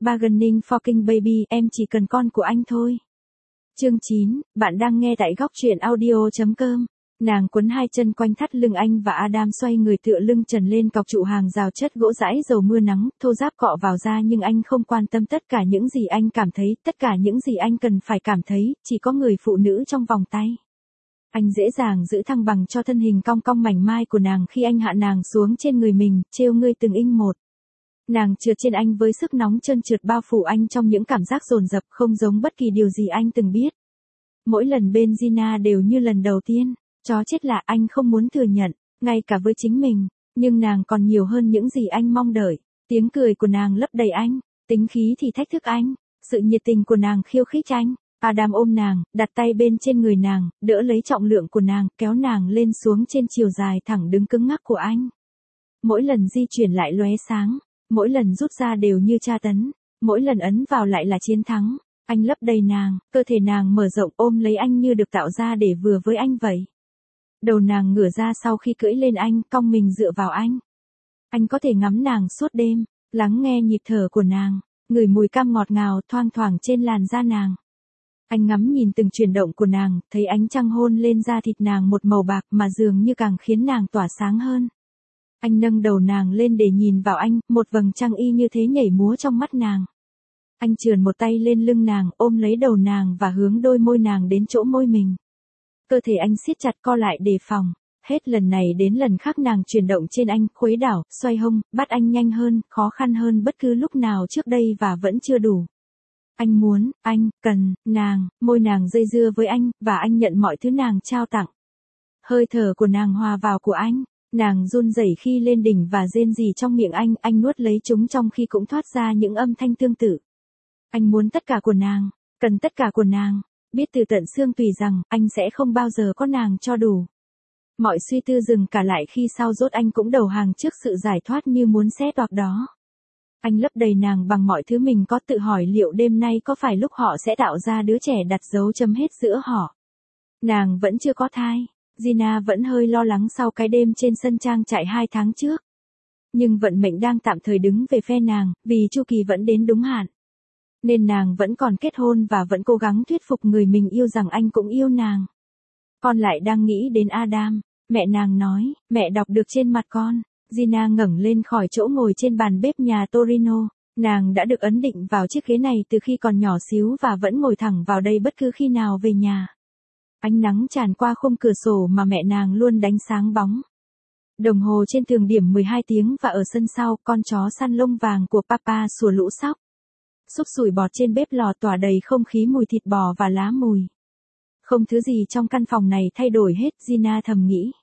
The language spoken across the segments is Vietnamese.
Bargaining for King Baby, em chỉ cần con của anh thôi. Chương 9, bạn đang nghe tại góc truyện audio.com. Nàng quấn hai chân quanh thắt lưng anh và Adam xoay người tựa lưng trần lên cọc trụ hàng rào chất gỗ dãi dầu mưa nắng, thô ráp cọ vào da nhưng anh không quan tâm tất cả những gì anh cảm thấy, tất cả những gì anh cần phải cảm thấy, chỉ có người phụ nữ trong vòng tay. Anh dễ dàng giữ thăng bằng cho thân hình cong cong mảnh mai của nàng khi anh hạ nàng xuống trên người mình, trêu ngươi từng inch một. Nàng trượt trên anh với sức nóng trơn trượt bao phủ anh trong những cảm giác dồn dập không giống bất kỳ điều gì anh từng biết. Mỗi lần bên Gina đều như lần đầu tiên, chó chết là anh không muốn thừa nhận, ngay cả với chính mình, nhưng nàng còn nhiều hơn những gì anh mong đợi. Tiếng cười của nàng lấp đầy anh, tính khí thì thách thức anh, sự nhiệt tình của nàng khiêu khích anh. Adam ôm nàng, đặt tay bên trên người nàng, đỡ lấy trọng lượng của nàng, kéo nàng lên xuống trên chiều dài thẳng đứng cứng ngắc của anh. Mỗi lần di chuyển lại lóe sáng, mỗi lần rút ra đều như tra tấn, mỗi lần ấn vào lại là chiến thắng. Anh lấp đầy nàng, cơ thể nàng mở rộng ôm lấy anh như được tạo ra để vừa với anh vậy. Đầu nàng ngửa ra sau khi cưỡi lên anh, cong mình dựa vào anh. Anh có thể ngắm nàng suốt đêm, lắng nghe nhịp thở của nàng, ngửi mùi cam ngọt ngào thoang thoảng trên làn da nàng. Anh ngắm nhìn từng chuyển động của nàng, thấy ánh trăng hôn lên da thịt nàng một màu bạc mà dường như càng khiến nàng tỏa sáng hơn. Anh nâng đầu nàng lên để nhìn vào anh, một vầng trăng y như thế nhảy múa trong mắt nàng. Anh chườn một tay lên lưng nàng, ôm lấy đầu nàng và hướng đôi môi nàng đến chỗ môi mình. Cơ thể anh siết chặt co lại đề phòng. Hết lần này đến lần khác nàng chuyển động trên anh, khuấy đảo, xoay hông, bắt anh nhanh hơn, khó khăn hơn bất cứ lúc nào trước đây và vẫn chưa đủ. Anh muốn, anh, cần, nàng, môi nàng dây dưa với anh, và anh nhận mọi thứ nàng trao tặng. Hơi thở của nàng hòa vào của anh, nàng run rẩy khi lên đỉnh và rên rỉ trong miệng anh nuốt lấy chúng trong khi cũng thoát ra những âm thanh tương tự. Anh muốn tất cả của nàng, cần tất cả của nàng, biết từ tận xương tùy rằng, anh sẽ không bao giờ có nàng cho đủ. Mọi suy tư dừng cả lại khi sau rốt anh cũng đầu hàng trước sự giải thoát như muốn xé toạc đó. Anh lấp đầy nàng bằng mọi thứ mình có, tự hỏi liệu đêm nay có phải lúc họ sẽ tạo ra đứa trẻ đặt dấu chấm hết giữa họ. Nàng vẫn chưa có thai, Gina vẫn hơi lo lắng sau cái đêm trên sân trang trại 2 tháng trước. Nhưng vận mệnh đang tạm thời đứng về phe nàng, vì chu kỳ vẫn đến đúng hạn. Nên nàng vẫn còn kết hôn và vẫn cố gắng thuyết phục người mình yêu rằng anh cũng yêu nàng. Con lại đang nghĩ đến Adam, mẹ nàng nói, mẹ đọc được trên mặt con. Gina ngẩng lên khỏi chỗ ngồi trên bàn bếp nhà Torino, nàng đã được ấn định vào chiếc ghế này từ khi còn nhỏ xíu và vẫn ngồi thẳng vào đây bất cứ khi nào về nhà. Ánh nắng tràn qua khung cửa sổ mà mẹ nàng luôn đánh sáng bóng. Đồng hồ trên tường điểm 12 tiếng và ở sân sau, con chó săn lông vàng của Papa sủa lũ sóc. Xúc sủi bọt trên bếp lò tỏa đầy không khí mùi thịt bò và lá mùi. Không thứ gì trong căn phòng này thay đổi hết, Gina thầm nghĩ.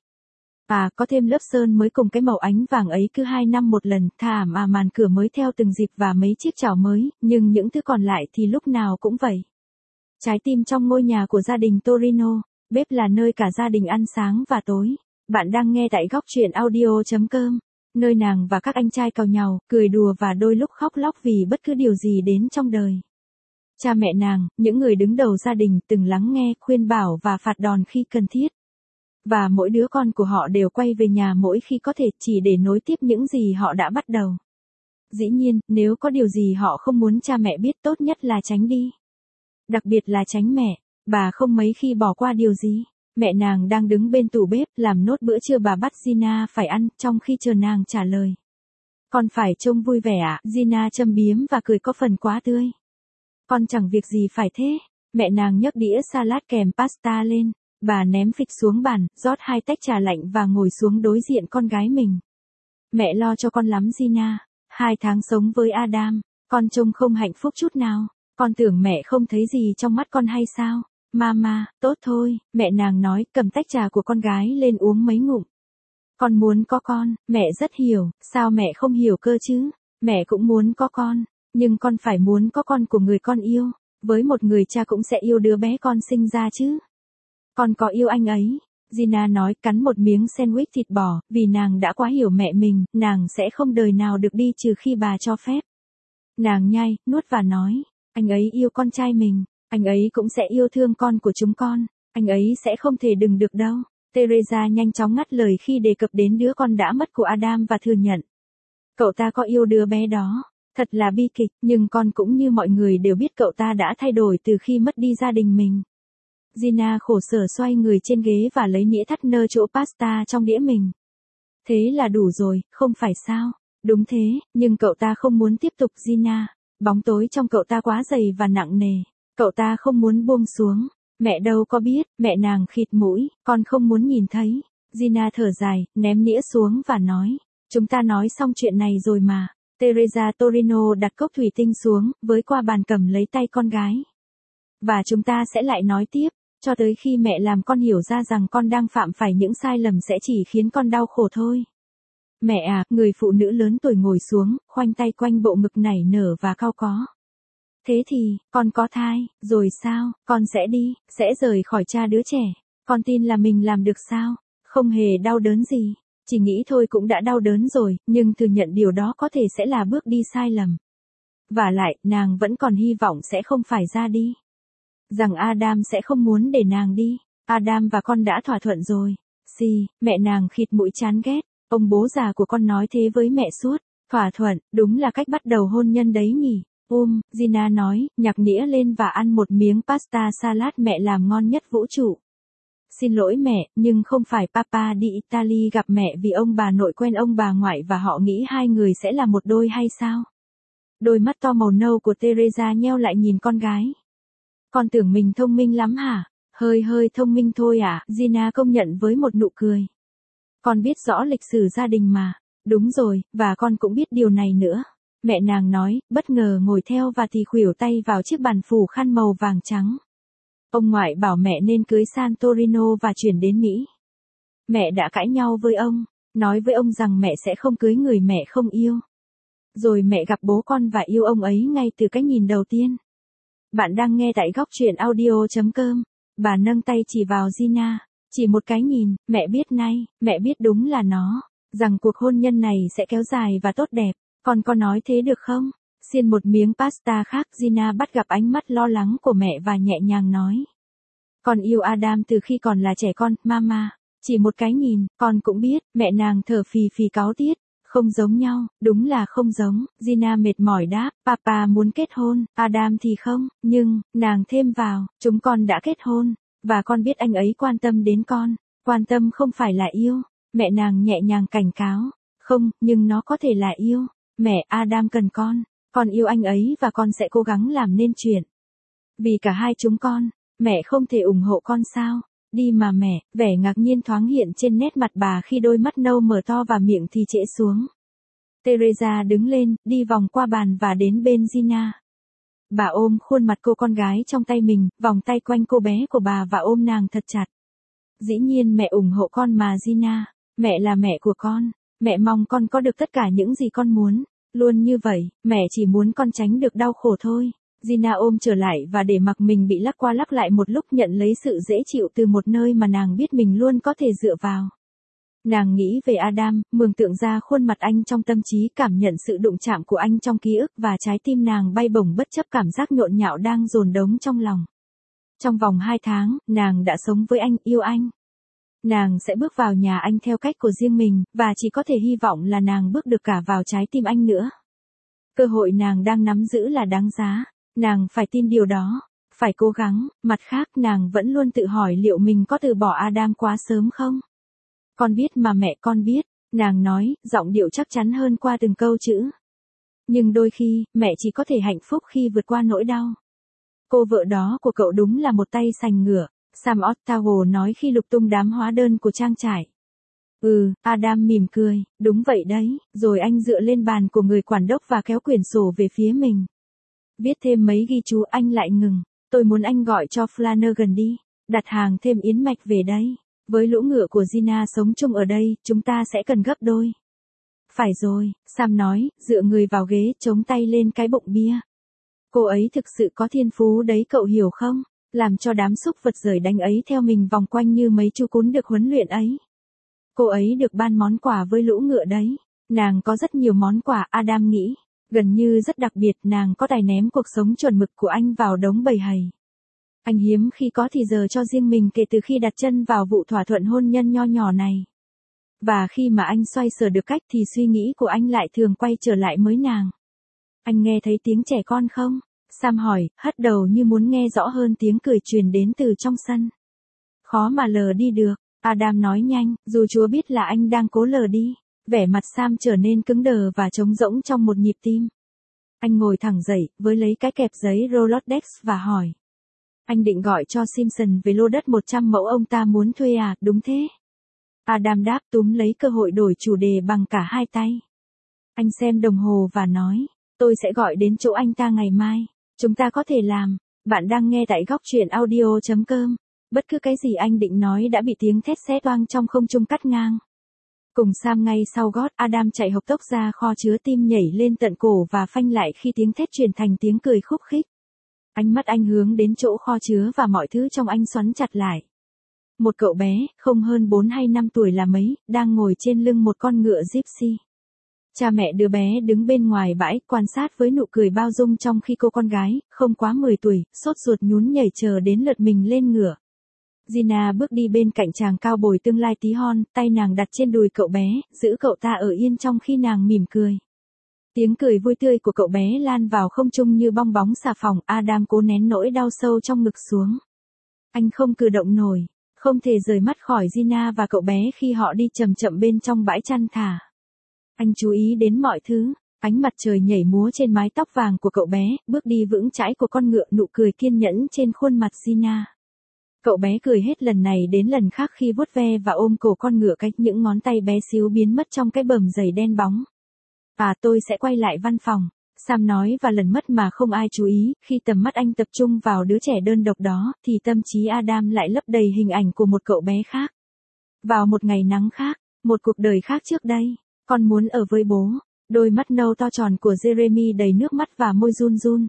Có thêm lớp sơn mới cùng cái màu ánh vàng ấy cứ 2 năm một lần, màn cửa mới theo từng dịp và mấy chiếc chảo mới, nhưng những thứ còn lại thì lúc nào cũng vậy. Trái tim trong ngôi nhà của gia đình Torino, bếp là nơi cả gia đình ăn sáng và tối. Bạn đang nghe tại góc truyện audio.com, nơi nàng và các anh trai càu nhàu, cười đùa và đôi lúc khóc lóc vì bất cứ điều gì đến trong đời. Cha mẹ nàng, những người đứng đầu gia đình, từng lắng nghe, khuyên bảo và phạt đòn khi cần thiết. Và mỗi đứa con của họ đều quay về nhà mỗi khi có thể chỉ để nối tiếp những gì họ đã bắt đầu. Dĩ nhiên, nếu có điều gì họ không muốn cha mẹ biết tốt nhất là tránh đi. Đặc biệt là tránh mẹ, bà không mấy khi bỏ qua điều gì. Mẹ nàng đang đứng bên tủ bếp làm nốt bữa trưa bà bắt Gina phải ăn trong khi chờ nàng trả lời. Con phải trông vui vẻ ạ, Gina châm biếm và cười có phần quá tươi. Con chẳng việc gì phải thế. Mẹ nàng nhấc đĩa salad kèm pasta lên. Bà ném phịch xuống bàn, rót 2 tách trà lạnh và ngồi xuống đối diện con gái mình. Mẹ lo cho con lắm Gina. 2 tháng sống với Adam, con trông không hạnh phúc chút nào. Con tưởng mẹ không thấy gì trong mắt con hay sao? Mama, tốt thôi, mẹ nàng nói, cầm tách trà của con gái lên uống mấy ngụm. Con muốn có con, mẹ rất hiểu, sao mẹ không hiểu cơ chứ? Mẹ cũng muốn có con, nhưng con phải muốn có con của người con yêu. Với một người cha cũng sẽ yêu đứa bé con sinh ra chứ. Con có yêu anh ấy, Gina nói, cắn một miếng sandwich thịt bò, vì nàng đã quá hiểu mẹ mình, nàng sẽ không đời nào được đi trừ khi bà cho phép. Nàng nhai, nuốt và nói, anh ấy yêu con trai mình, anh ấy cũng sẽ yêu thương con của chúng con, anh ấy sẽ không thể đừng được đâu. Teresa nhanh chóng ngắt lời khi đề cập đến đứa con đã mất của Adam và thừa nhận. Cậu ta có yêu đứa bé đó, Thật là bi kịch, nhưng con cũng như mọi người đều biết cậu ta đã thay đổi từ khi mất đi gia đình mình. Gina khổ sở xoay người trên ghế và lấy nĩa thắt nơ chỗ pasta trong đĩa mình. Thế là đủ rồi, không phải sao? Đúng thế, nhưng cậu ta không muốn tiếp tục Gina. Bóng tối trong cậu ta quá dày và nặng nề. Cậu ta không muốn buông xuống. Mẹ đâu có biết, mẹ nàng khịt mũi, con không muốn nhìn thấy. Gina thở dài, ném nĩa xuống và nói. Chúng ta nói xong chuyện này rồi mà. Teresa Torino đặt cốc thủy tinh xuống, với qua bàn cầm lấy tay con gái. Và chúng ta sẽ lại nói tiếp, cho tới khi mẹ làm con hiểu ra rằng con đang phạm phải những sai lầm sẽ chỉ khiến con đau khổ thôi. Mẹ à, người phụ nữ lớn tuổi ngồi xuống, khoanh tay quanh bộ ngực nảy nở và cau có. Thế thì, con có thai, rồi sao, con sẽ đi, sẽ rời khỏi cha đứa trẻ. Con tin là mình làm được sao? Không hề đau đớn gì. Chỉ nghĩ thôi cũng đã đau đớn rồi, nhưng thừa nhận điều đó có thể sẽ là bước đi sai lầm. Vả lại, nàng vẫn còn hy vọng sẽ không phải ra đi. Rằng Adam sẽ không muốn để nàng đi. Adam và con đã thỏa thuận rồi. Mẹ nàng khịt mũi chán ghét. Ông bố già của con nói thế với mẹ suốt. Thỏa thuận, đúng là cách bắt đầu hôn nhân đấy nhỉ. Gina nói, nhặt nĩa lên và ăn một miếng pasta salad mẹ làm ngon nhất vũ trụ. Xin lỗi mẹ, nhưng không phải Papa đi Italy gặp mẹ vì ông bà nội quen ông bà ngoại và họ nghĩ hai người sẽ là một đôi hay sao? Đôi mắt to màu nâu của Teresa nheo lại nhìn con gái. Con tưởng mình thông minh lắm hả? Hơi thông minh thôi à? Gina công nhận với một nụ cười. Con biết rõ lịch sử gia đình mà. Đúng rồi, và con cũng biết điều này nữa. Mẹ nàng nói, bất ngờ ngồi theo và thì khuỷu tay vào chiếc bàn phủ khăn màu vàng trắng. Ông ngoại bảo mẹ nên cưới Santorino và chuyển đến Mỹ. Mẹ đã cãi nhau với ông, nói với ông rằng mẹ sẽ không cưới người mẹ không yêu. Rồi mẹ gặp bố con và yêu ông ấy ngay từ cái nhìn đầu tiên. Bạn đang nghe tại góc truyện audio.com. Bà nâng tay chỉ vào Gina. Chỉ một cái nhìn, mẹ biết đúng là nó. Rằng cuộc hôn nhân này sẽ kéo dài và tốt đẹp. Con có nói thế được không? Xiên một miếng pasta khác, Gina bắt gặp ánh mắt lo lắng của mẹ và nhẹ nhàng nói. Con yêu Adam từ khi còn là trẻ con, mama. Chỉ một cái nhìn, con cũng biết, mẹ nàng thở phì phì cáu tiết. Không giống nhau, đúng là không giống. Gina mệt mỏi đáp, Papa muốn kết hôn, Adam thì không, nhưng, nàng thêm vào, chúng con đã kết hôn, và con biết anh ấy quan tâm đến con. Quan tâm không phải là yêu. Mẹ nàng nhẹ nhàng cảnh cáo. Không, nhưng nó có thể là yêu. Mẹ, Adam cần con yêu anh ấy và con sẽ cố gắng làm nên chuyện. Vì cả hai chúng con, mẹ không thể ủng hộ con sao? Đi mà mẹ, vẻ ngạc nhiên thoáng hiện trên nét mặt bà khi đôi mắt nâu mở to và miệng thì trễ xuống. Teresa đứng lên, đi vòng qua bàn và đến bên Gina. Bà ôm khuôn mặt cô con gái trong tay mình, vòng tay quanh cô bé của bà và ôm nàng thật chặt. Dĩ nhiên mẹ ủng hộ con mà Gina, mẹ là mẹ của con, mẹ mong con có được tất cả những gì con muốn. Luôn như vậy, mẹ chỉ muốn con tránh được đau khổ thôi. Gina ôm trở lại và để mặc mình bị lắc qua lắc lại một lúc, nhận lấy sự dễ chịu từ một nơi mà nàng biết mình luôn có thể dựa vào. Nàng nghĩ về Adam, mường tượng ra khuôn mặt anh trong tâm trí, cảm nhận sự đụng chạm của anh trong ký ức và trái tim nàng bay bổng bất chấp cảm giác nhộn nhạo đang dồn đống trong lòng. Trong vòng 2 tháng, nàng đã sống với anh, yêu anh. Nàng sẽ bước vào nhà anh theo cách của riêng mình, và chỉ có thể hy vọng là nàng bước được cả vào trái tim anh nữa. Cơ hội nàng đang nắm giữ là đáng giá. Nàng phải tin điều đó, phải cố gắng. Mặt khác, nàng vẫn luôn tự hỏi liệu mình có từ bỏ Adam quá sớm không? Con biết mà mẹ, con biết, nàng nói, giọng điệu chắc chắn hơn qua từng câu chữ. Nhưng đôi khi, mẹ chỉ có thể hạnh phúc khi vượt qua nỗi đau. Cô vợ đó của cậu đúng là một tay sành ngửa, Sam Otago nói khi lục tung đám hóa đơn của trang trại. Adam mỉm cười, đúng vậy đấy, rồi anh dựa lên bàn của người quản đốc và kéo quyển sổ về phía mình. Viết thêm mấy ghi chú, anh lại ngừng. Tôi muốn anh gọi cho Flanagan đi, đặt hàng thêm yến mạch về đây. Với lũ ngựa của Gina sống chung ở đây, chúng ta sẽ cần gấp đôi. Phải rồi, Sam nói, dựa người vào ghế, chống tay lên cái bụng bia. Cô ấy thực sự có thiên phú đấy, cậu hiểu không? Làm cho đám súc vật rời đánh ấy theo mình vòng quanh như mấy chú cún được huấn luyện ấy. Cô ấy được ban món quà với lũ ngựa đấy. Nàng có rất nhiều món quà, Adam nghĩ. Gần như rất đặc biệt, nàng có tài ném cuộc sống chuẩn mực của anh vào đống bầy hầy. Anh hiếm khi có thì giờ cho riêng mình kể từ khi đặt chân vào vụ thỏa thuận hôn nhân nho nhỏ này. Và khi mà anh xoay sở được cách thì suy nghĩ của anh lại thường quay trở lại mới nàng. Anh nghe thấy tiếng trẻ con không? Sam hỏi, hất đầu như muốn nghe rõ hơn tiếng cười truyền đến từ trong sân. Khó mà lờ đi được, Adam nói nhanh, dù Chúa biết là anh đang cố lờ đi. Vẻ mặt Sam trở nên cứng đờ và trống rỗng trong một nhịp tim. Anh ngồi thẳng dậy, với lấy cái kẹp giấy Rolodex và hỏi. Anh định gọi cho Simpson về lô đất 100 mẫu ông ta muốn thuê à, đúng thế? Adam đáp, túm lấy cơ hội đổi chủ đề bằng cả hai tay. Anh xem đồng hồ và nói, tôi sẽ gọi đến chỗ anh ta ngày mai. Chúng ta có thể làm. Bạn đang nghe tại góc truyện audio.com. Bất cứ cái gì anh định nói đã bị tiếng thét xé toang trong không trung cắt ngang. Cùng Sam ngay sau gót, Adam chạy hộc tốc ra kho chứa, tim nhảy lên tận cổ và phanh lại khi tiếng thét truyền thành tiếng cười khúc khích. Ánh mắt anh hướng đến chỗ kho chứa và mọi thứ trong anh xoắn chặt lại. Một cậu bé, không hơn 4 hay 5 tuổi là mấy, đang ngồi trên lưng một con ngựa gypsy. Cha mẹ đứa bé đứng bên ngoài bãi, quan sát với nụ cười bao dung trong khi cô con gái, không quá 10 tuổi, sốt ruột nhún nhảy chờ đến lượt mình lên ngựa. Gina bước đi bên cạnh chàng cao bồi tương lai tí hon, tay nàng đặt trên đùi cậu bé, giữ cậu ta ở yên trong khi nàng mỉm cười. Tiếng cười vui tươi của cậu bé lan vào không trung như bong bóng xà phòng. Adam cố nén nỗi đau sâu trong ngực xuống. Anh không cử động nổi, không thể rời mắt khỏi Gina và cậu bé khi họ đi chậm chậm bên trong bãi chăn thả. Anh chú ý đến mọi thứ, ánh mặt trời nhảy múa trên mái tóc vàng của cậu bé, bước đi vững chãi của con ngựa, nụ cười kiên nhẫn trên khuôn mặt Gina. Cậu bé cười hết lần này đến lần khác khi vuốt ve và ôm cổ con ngựa, cách những ngón tay bé xíu biến mất trong cái bờm giày đen bóng. Tôi sẽ quay lại văn phòng, Sam nói và lần mất mà không ai chú ý. Khi tầm mắt anh tập trung vào đứa trẻ đơn độc đó, thì tâm trí Adam lại lấp đầy hình ảnh của một cậu bé khác. Vào một ngày nắng khác, một cuộc đời khác trước đây, con muốn ở với bố. Đôi mắt nâu to tròn của Jeremy đầy nước mắt và môi run run.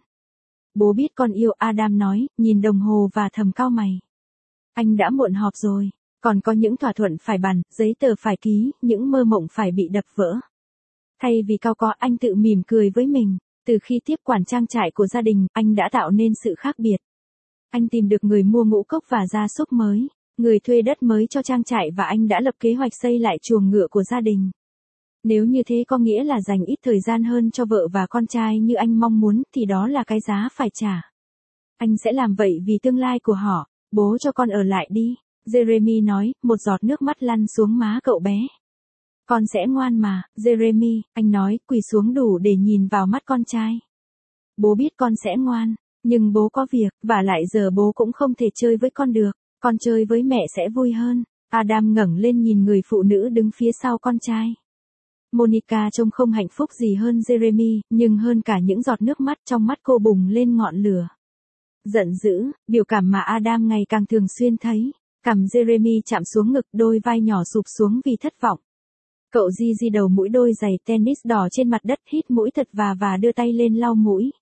Bố biết con yêu, Adam nói, nhìn đồng hồ và thầm cau mày. Anh đã muộn họp rồi, còn có những thỏa thuận phải bàn, giấy tờ phải ký, những mơ mộng phải bị đập vỡ. Thay vì cau có, anh tự mỉm cười với mình. Từ khi tiếp quản trang trại của gia đình, anh đã tạo nên sự khác biệt. Anh tìm được người mua ngũ cốc và gia súc mới, người thuê đất mới cho trang trại và anh đã lập kế hoạch xây lại chuồng ngựa của gia đình. Nếu như thế có nghĩa là dành ít thời gian hơn cho vợ và con trai như anh mong muốn, thì đó là cái giá phải trả. Anh sẽ làm vậy vì tương lai của họ. Bố cho con ở lại đi, Jeremy nói, một giọt nước mắt lăn xuống má cậu bé. Con sẽ ngoan mà, Jeremy, anh nói, quỳ xuống đủ để nhìn vào mắt con trai. Bố biết con sẽ ngoan, nhưng bố có việc, và lại giờ bố cũng không thể chơi với con được, con chơi với mẹ sẽ vui hơn. Adam ngẩng lên nhìn người phụ nữ đứng phía sau con trai. Monica trông không hạnh phúc gì hơn Jeremy, nhưng hơn cả những giọt nước mắt, trong mắt cô bùng lên ngọn lửa. Giận dữ, biểu cảm mà Adam ngày càng thường xuyên thấy. Cằm Jeremy chạm xuống ngực, đôi vai nhỏ sụp xuống vì thất vọng. Cậu di đầu mũi đôi giày tennis đỏ trên mặt đất, hít mũi thật và đưa tay lên lau mũi.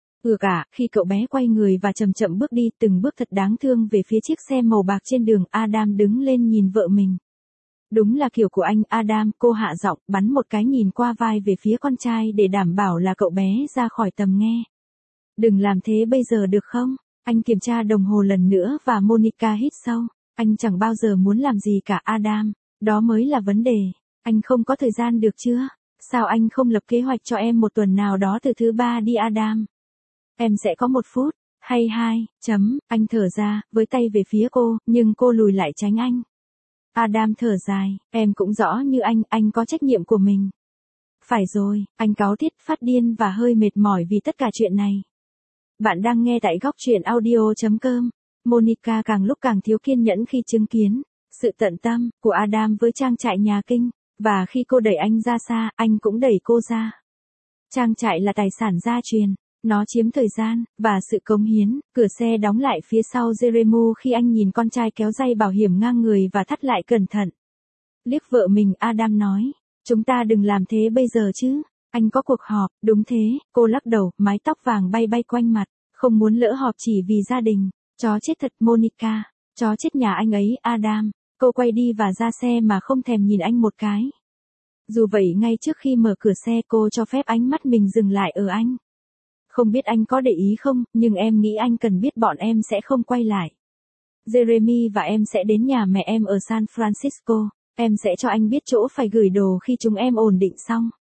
Khi cậu bé quay người và chậm chậm bước đi, từng bước thật đáng thương về phía chiếc xe màu bạc trên đường, Adam đứng lên nhìn vợ mình. Đúng là kiểu của anh, Adam, cô hạ giọng, bắn một cái nhìn qua vai về phía con trai để đảm bảo là cậu bé ra khỏi tầm nghe. Đừng làm thế bây giờ được không? Anh kiểm tra đồng hồ lần nữa và Monica hít sâu. Anh chẳng bao giờ muốn làm gì cả, Adam. Đó mới là vấn đề. Anh không có thời gian được chưa? Sao anh không lập kế hoạch cho em một tuần nào đó từ thứ ba đi, Adam? Em sẽ có 1 phút, hay 2, anh thở ra, với tay về phía cô, nhưng cô lùi lại tránh anh. Adam thở dài, em cũng rõ như anh có trách nhiệm của mình. Phải rồi, anh cáu tiết, phát điên và hơi mệt mỏi vì tất cả chuyện này. Bạn đang nghe tại góc truyện audio.com. Monica càng lúc càng thiếu kiên nhẫn khi chứng kiến sự tận tâm của Adam với trang trại nhà kinh, và khi cô đẩy anh ra xa, anh cũng đẩy cô ra. Trang trại là tài sản gia truyền, nó chiếm thời gian và sự cống hiến. Cửa xe đóng lại phía sau Jeremy khi anh nhìn con trai kéo dây bảo hiểm ngang người và thắt lại cẩn thận. Liếc vợ mình, Adam nói, chúng ta đừng làm thế bây giờ chứ. Anh có cuộc họp, đúng thế, cô lắc đầu, mái tóc vàng bay quanh mặt, không muốn lỡ họp chỉ vì gia đình. Chó chết thật, Monica, chó chết nhà anh ấy, Adam. Cô quay đi và ra xe mà không thèm nhìn anh một cái. Dù vậy, ngay trước khi mở cửa xe, cô cho phép ánh mắt mình dừng lại ở anh. Không biết anh có để ý không, nhưng em nghĩ anh cần biết bọn em sẽ không quay lại. Jeremy và em sẽ đến nhà mẹ em ở San Francisco. Em sẽ cho anh biết chỗ phải gửi đồ khi chúng em ổn định xong.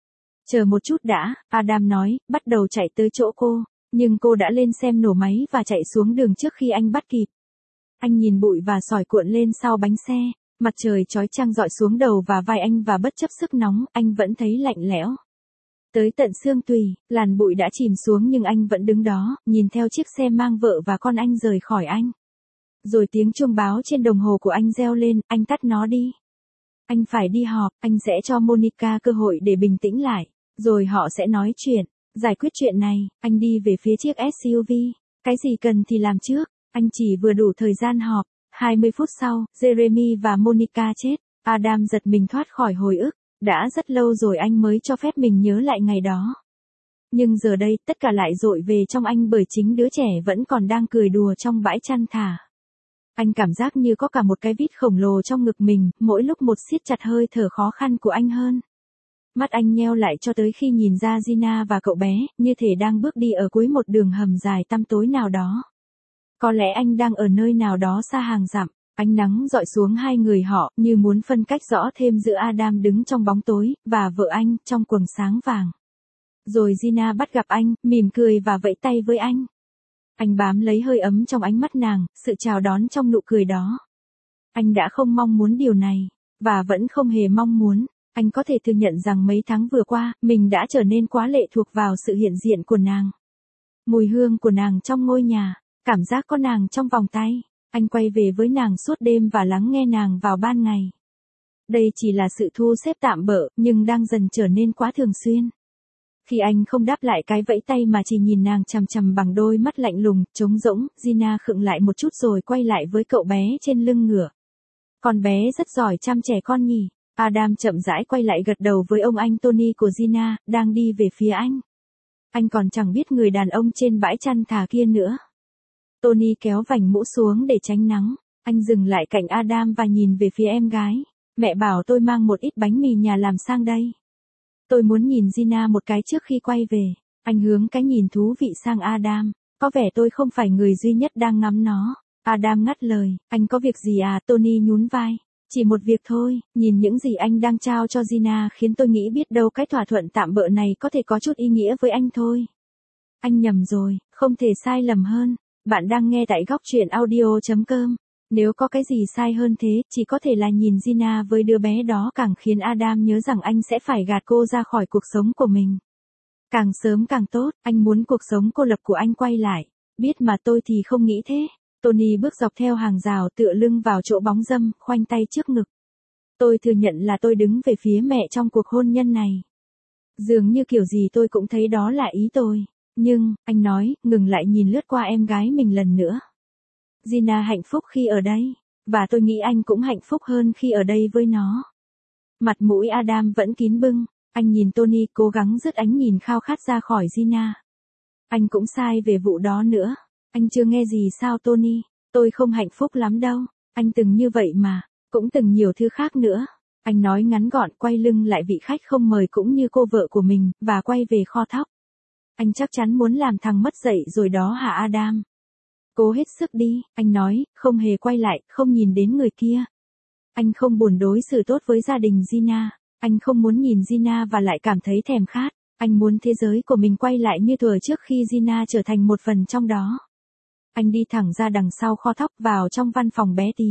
Chờ một chút đã, Adam nói, bắt đầu chạy tới chỗ cô, nhưng cô đã lên xem nổ máy và chạy xuống đường trước khi anh bắt kịp. Anh nhìn bụi và sỏi cuộn lên sau bánh xe, mặt trời chói chang rọi xuống đầu và vai anh và bất chấp sức nóng, anh vẫn thấy lạnh lẽo. Tới tận xương tùy, làn bụi đã chìm xuống nhưng anh vẫn đứng đó, nhìn theo chiếc xe mang vợ và con anh rời khỏi anh. Rồi tiếng chuông báo trên đồng hồ của anh reo lên, anh tắt nó đi. Anh phải đi họp, anh sẽ cho Monica cơ hội để bình tĩnh lại, rồi họ sẽ nói chuyện, giải quyết chuyện này. Anh đi về phía chiếc SUV, cái gì cần thì làm trước, anh chỉ vừa đủ thời gian họp. 20 phút sau, Jeremy và Monica chết, Adam giật mình thoát khỏi hồi ức, đã rất lâu rồi anh mới cho phép mình nhớ lại ngày đó. Nhưng giờ đây, tất cả lại dội về trong anh bởi chính đứa trẻ vẫn còn đang cười đùa trong bãi chăn thả. Anh cảm giác như có cả một cái vít khổng lồ trong ngực mình, mỗi lúc một siết chặt hơi thở khó khăn của anh hơn. Mắt anh nheo lại cho tới khi nhìn ra Gina và cậu bé, như thể đang bước đi ở cuối một đường hầm dài tăm tối nào đó. Có lẽ anh đang ở nơi nào đó xa hàng dặm, ánh nắng dọi xuống hai người họ, như muốn phân cách rõ thêm giữa Adam đứng trong bóng tối, và vợ anh, trong quầng sáng vàng. Rồi Gina bắt gặp anh, mỉm cười và vẫy tay với anh. Anh bám lấy hơi ấm trong ánh mắt nàng, sự chào đón trong nụ cười đó. Anh đã không mong muốn điều này, và vẫn không hề mong muốn. Anh có thể thừa nhận rằng mấy tháng vừa qua, mình đã trở nên quá lệ thuộc vào sự hiện diện của nàng. Mùi hương của nàng trong ngôi nhà, cảm giác có nàng trong vòng tay. Anh quay về với nàng suốt đêm và lắng nghe nàng vào ban ngày. Đây chỉ là sự thu xếp tạm bợ, nhưng đang dần trở nên quá thường xuyên. Khi anh không đáp lại cái vẫy tay mà chỉ nhìn nàng chằm chằm bằng đôi mắt lạnh lùng, trống rỗng, Gina khựng lại một chút rồi quay lại với cậu bé trên lưng ngựa. Con bé rất giỏi chăm trẻ con nhỉ. Adam chậm rãi quay lại gật đầu với ông anh Tony của Gina, đang đi về phía anh. Anh còn chẳng biết người đàn ông trên bãi chăn thả kia nữa. Tony kéo vành mũ xuống để tránh nắng. Anh dừng lại cạnh Adam và nhìn về phía em gái. Mẹ bảo tôi mang một ít bánh mì nhà làm sang đây. Tôi muốn nhìn Gina một cái trước khi quay về. Anh hướng cái nhìn thú vị sang Adam. Có vẻ tôi không phải người duy nhất đang ngắm nó. Adam ngắt lời, anh có việc gì à? Tony nhún vai. Chỉ một việc thôi, nhìn những gì anh đang trao cho Gina khiến tôi nghĩ biết đâu cái thỏa thuận tạm bợ này có thể có chút ý nghĩa với anh thôi. Anh nhầm rồi, không thể sai lầm hơn. Bạn đang nghe tại góc truyện audio.com. Nếu có cái gì sai hơn thế, chỉ có thể là nhìn Gina với đứa bé đó càng khiến Adam nhớ rằng anh sẽ phải gạt cô ra khỏi cuộc sống của mình. Càng sớm càng tốt, anh muốn cuộc sống cô lập của anh quay lại. Biết mà tôi thì không nghĩ thế. Tony bước dọc theo hàng rào tựa lưng vào chỗ bóng râm, khoanh tay trước ngực. Tôi thừa nhận là tôi đứng về phía mẹ trong cuộc hôn nhân này. Dường như kiểu gì tôi cũng thấy đó là ý tôi. Nhưng, anh nói, ngừng lại nhìn lướt qua em gái mình lần nữa. Gina hạnh phúc khi ở đây, và tôi nghĩ anh cũng hạnh phúc hơn khi ở đây với nó. Mặt mũi Adam vẫn kín bưng, anh nhìn Tony cố gắng dứt ánh nhìn khao khát ra khỏi Gina. Anh cũng sai về vụ đó nữa. Anh chưa nghe gì sao Tony? Tôi không hạnh phúc lắm đâu. Anh từng như vậy mà, cũng từng nhiều thứ khác nữa. Anh nói ngắn gọn, quay lưng lại vị khách không mời cũng như cô vợ của mình, và quay về kho thóc. Anh chắc chắn muốn làm thằng mất dạy rồi đó hả Adam? Cố hết sức đi, anh nói, không hề quay lại, không nhìn đến người kia. Anh không buồn đối xử tốt với gia đình Gina. Anh không muốn nhìn Gina và lại cảm thấy thèm khát. Anh muốn thế giới của mình quay lại như thuở trước khi Gina trở thành một phần trong đó. Anh đi thẳng ra đằng sau kho thóc vào trong văn phòng bé tí.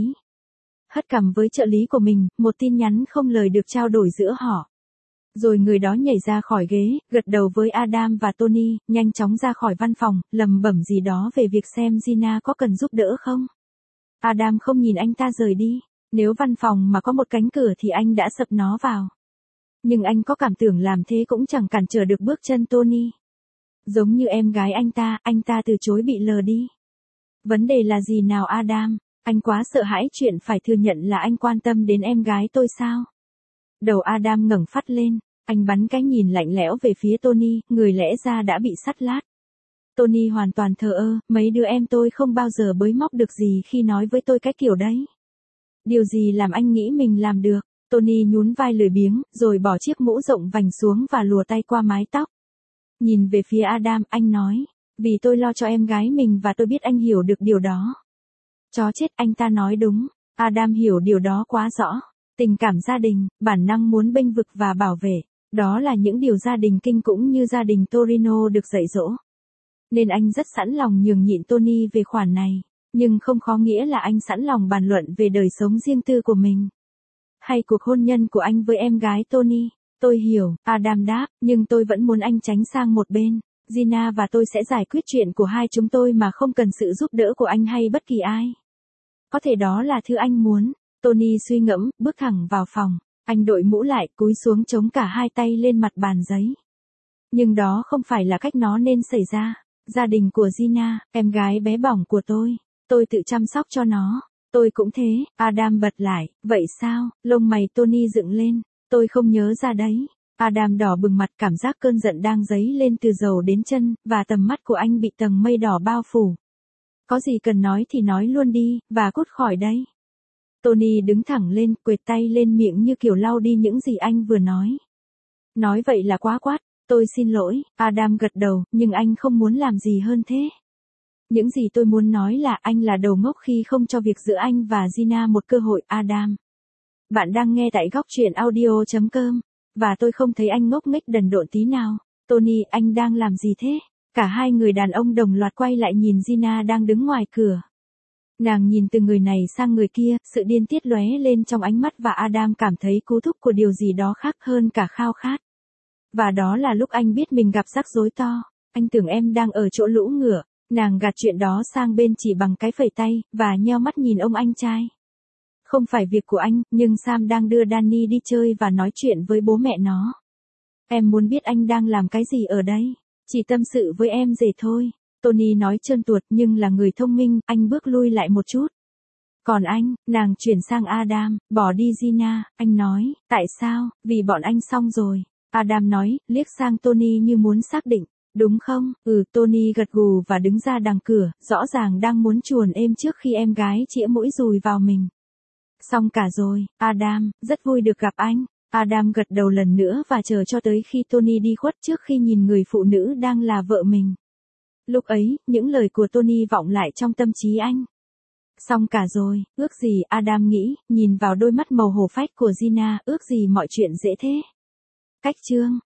Hất cằm với trợ lý của mình, một tin nhắn không lời được trao đổi giữa họ. Rồi người đó nhảy ra khỏi ghế, gật đầu với Adam và Tony, nhanh chóng ra khỏi văn phòng, lẩm bẩm gì đó về việc xem Gina có cần giúp đỡ không. Adam không nhìn anh ta rời đi. Nếu văn phòng mà có một cánh cửa thì anh đã sập nó vào. Nhưng anh có cảm tưởng làm thế cũng chẳng cản trở được bước chân Tony. Giống như em gái anh ta từ chối bị lờ đi. Vấn đề là gì nào Adam? Anh quá sợ hãi chuyện phải thừa nhận là anh quan tâm đến em gái tôi sao? Đầu Adam ngẩng phắt lên, anh bắn cái nhìn lạnh lẽo về phía Tony, người lẽ ra đã bị sắt lát. Tony hoàn toàn thờ ơ, mấy đứa em tôi không bao giờ bới móc được gì khi nói với tôi cái kiểu đấy. Điều gì làm anh nghĩ mình làm được? Tony nhún vai lười biếng, rồi bỏ chiếc mũ rộng vành xuống và lùa tay qua mái tóc. Nhìn về phía Adam, anh nói, vì tôi lo cho em gái mình và tôi biết anh hiểu được điều đó. Chó chết, anh ta nói đúng. Adam hiểu điều đó quá rõ. Tình cảm gia đình, bản năng muốn bênh vực và bảo vệ. Đó là những điều gia đình Kinh cũng như gia đình Torino được dạy dỗ. Nên anh rất sẵn lòng nhường nhịn Tony về khoản này, nhưng không có nghĩa là anh sẵn lòng bàn luận về đời sống riêng tư của mình. Hay cuộc hôn nhân của anh với em gái Tony. Tôi hiểu, Adam đáp, nhưng tôi vẫn muốn anh tránh sang một bên. Gina và tôi sẽ giải quyết chuyện của hai chúng tôi mà không cần sự giúp đỡ của anh hay bất kỳ ai. Có thể đó là thứ anh muốn. Tony suy ngẫm, bước thẳng vào phòng. Anh đội mũ lại, cúi xuống chống cả hai tay lên mặt bàn giấy. Nhưng đó không phải là cách nó nên xảy ra. Gia đình của Gina, em gái bé bỏng của tôi tự chăm sóc cho nó. Tôi cũng thế, Adam bật lại, vậy sao? Lông mày Tony dựng lên. Tôi không nhớ ra đấy. Adam đỏ bừng mặt, cảm giác cơn giận đang dấy lên từ đầu đến chân, và tầm mắt của anh bị tầng mây đỏ bao phủ. Có gì cần nói thì nói luôn đi, và cút khỏi đây. Tony đứng thẳng lên, quệt tay lên miệng như kiểu lau đi những gì anh vừa nói. Nói vậy là quá quát. Tôi xin lỗi, Adam gật đầu, nhưng anh không muốn làm gì hơn thế. Những gì tôi muốn nói là anh là đồ ngốc khi không cho việc giữa anh và Gina một cơ hội, Adam. Bạn đang nghe tại góc truyện audio.com, và tôi không thấy anh ngốc nghếch đần độn tí nào. Tony, anh đang làm gì thế? Cả hai người đàn ông đồng loạt quay lại nhìn Gina đang đứng ngoài cửa. Nàng nhìn từ người này sang người kia, sự điên tiết lóe lên trong ánh mắt và Adam cảm thấy cú thúc của điều gì đó khác hơn cả khao khát. Và đó là lúc anh biết mình gặp rắc rối to. Anh tưởng em đang ở chỗ lũ ngựa. Nàng gạt chuyện đó sang bên chỉ bằng cái phẩy tay, và nheo mắt nhìn ông anh trai. Không phải việc của anh, nhưng Sam đang đưa Danny đi chơi và nói chuyện với bố mẹ nó. Em muốn biết anh đang làm cái gì ở đây. Chỉ tâm sự với em rể thôi. Tony nói trơn tuột nhưng là người thông minh, anh bước lui lại một chút. Còn anh, nàng chuyển sang Adam, bỏ đi Gina, anh nói, tại sao, vì bọn anh xong rồi. Adam nói, liếc sang Tony như muốn xác định, đúng không? Tony gật gù và đứng ra đằng cửa, rõ ràng đang muốn chuồn êm trước khi em gái chĩa mũi dùi vào mình. Xong cả rồi, Adam, rất vui được gặp anh. Adam gật đầu lần nữa và chờ cho tới khi Tony đi khuất trước khi nhìn người phụ nữ đang là vợ mình. Lúc ấy, những lời của Tony vọng lại trong tâm trí anh. Xong cả rồi, ước gì, Adam nghĩ, nhìn vào đôi mắt màu hổ phách của Gina, ước gì mọi chuyện dễ thế. Cách chương